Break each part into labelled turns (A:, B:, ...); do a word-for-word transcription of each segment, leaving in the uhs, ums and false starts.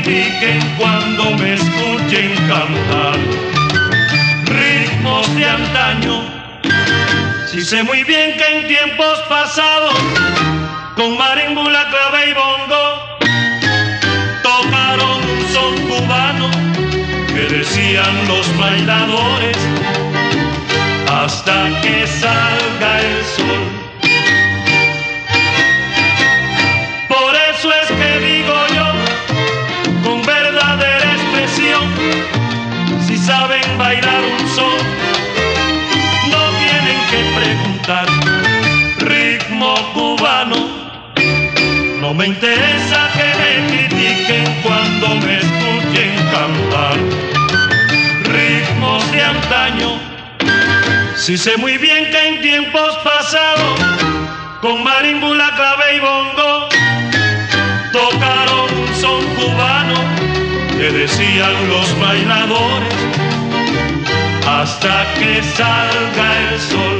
A: critiquen cuando me escuchen cantar ritmos de antaño. Si sé muy bien que en tiempos pasados con marimbula, clave y bongo tocaron un son cubano que decían los bailadores hasta que salga el sol. Por eso es que digo yo con verdadera expresión, si saben bailar un son no tienen que preguntar ritmo cubano. No me interesa que me critiquen cuando me escuchen cantar ritmos de antaño. Si sé muy bien que en tiempos pasados con marimbula, clave y bongo tocaron un son cubano que decían los bailadores hasta que salga el sol.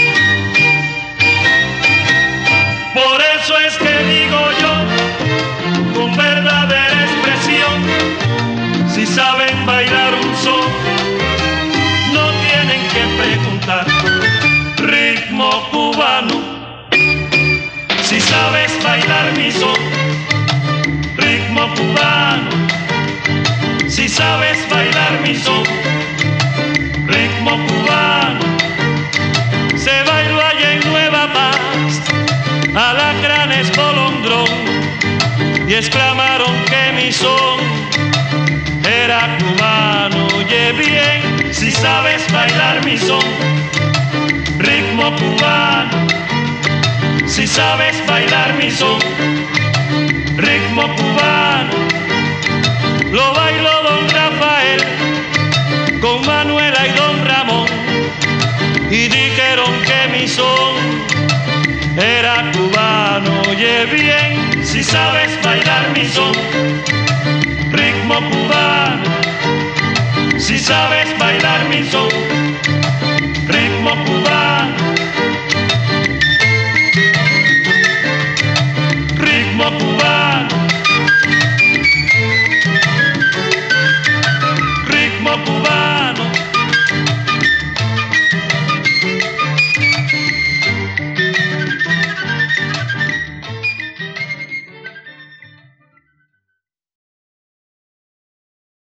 A: Por eso es que digo yo con verdadera expresión, si saben bailar un son no tienen que preguntar ritmo cubano. Si sabes bailar mi son, ritmo cubano. Si sabes bailar mi son, ritmo cubano. Se bailó allá en Nueva Paz, alacranes bolondrón, y exclamaron que mi son era cubano. Oye bien, si sabes bailar mi son, ritmo cubano. Si sabes bailar mi son, ritmo cubano. Lo bailó don Rafael con Manuela y don Ramón, y dijeron que mi son era cubano. Oye bien, si sabes bailar mi son, ritmo cubano. Si sabes bailar mi son, ritmo cubano.